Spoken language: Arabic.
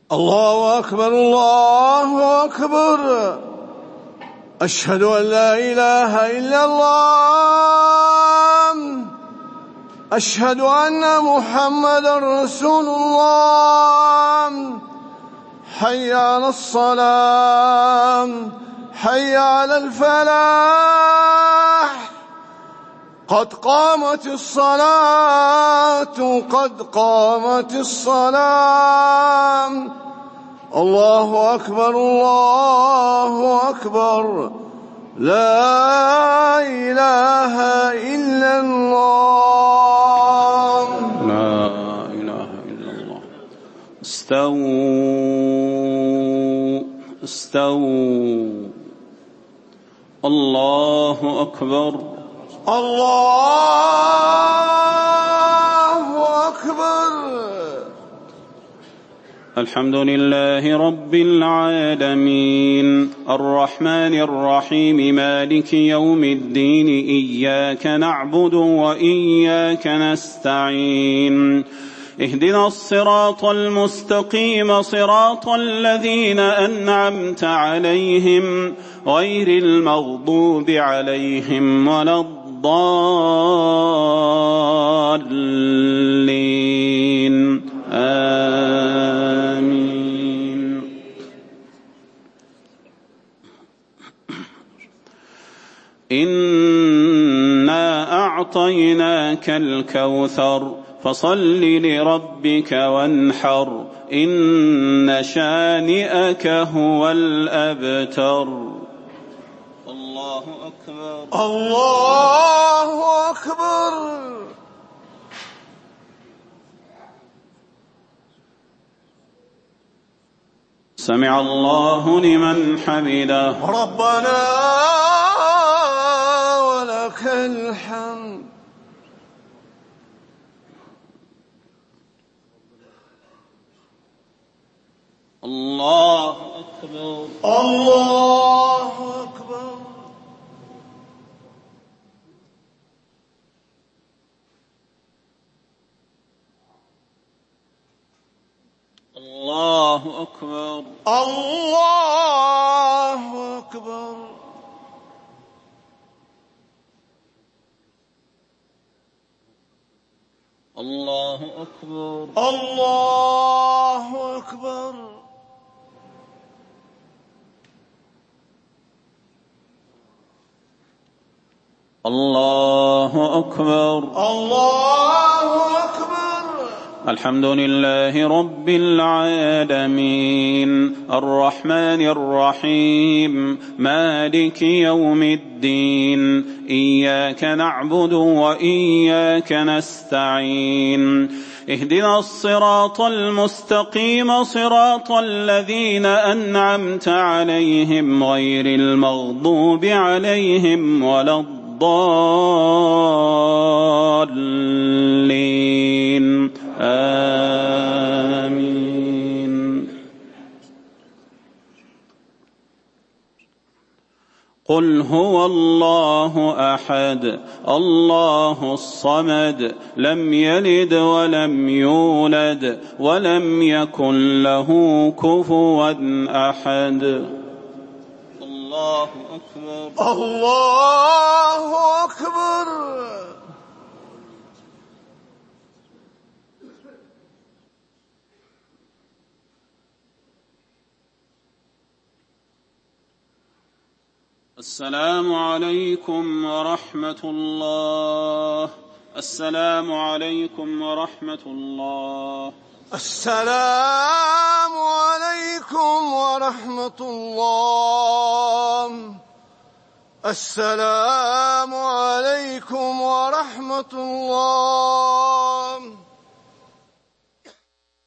الله أكبر الله أكبر. أشهد أن لا إله إلا الله. أشهد أن محمدا رسول الله. حي على الصلاة، حي على الفلاح، قد قامت الصلاة، قد قامت الصلاة. الله أكبر الله أكبر. لا إله إلا الله. لا إله إلا الله. استووا استووا. الله أكبر الله أكبر. الحمد لله رب العالمين الرحمن الرحيم مالك يوم الدين إياك نعبد وإياك نستعين اهدنا الصراط المستقيم صراط الذين أنعمت عليهم غير المغضوب عليهم ولا الضالين آمين. إنا أعطيناك الكوثر فصل لربك وانحر إن شانئك هو الأبتر. الله أكبر الله أكبر. سمع الله لمن حمده. ربنا ولك الحمد. الله أكبر الله أكبر. الله أكبر الله أكبر. الله أكبر الله أكبر. الله أكبر الله أكبر. الحمد لله رب العالمين الرحمن الرحيم مالك يوم الدين إياك نعبد وإياك نستعين اهدنا الصراط المستقيم صراط الذين أنعمت عليهم غير المغضوب عليهم ولا الضالين آمين. قل هو الله أحد الله الصمد لم يلد ولم يولد ولم يكن له كفوا أحد. الله أكبر الله أكبر. السلام عليكم ورحمة الله. السلام عليكم ورحمة الله. السلام عليكم ورحمة الله. السلام عليكم ورحمة الله.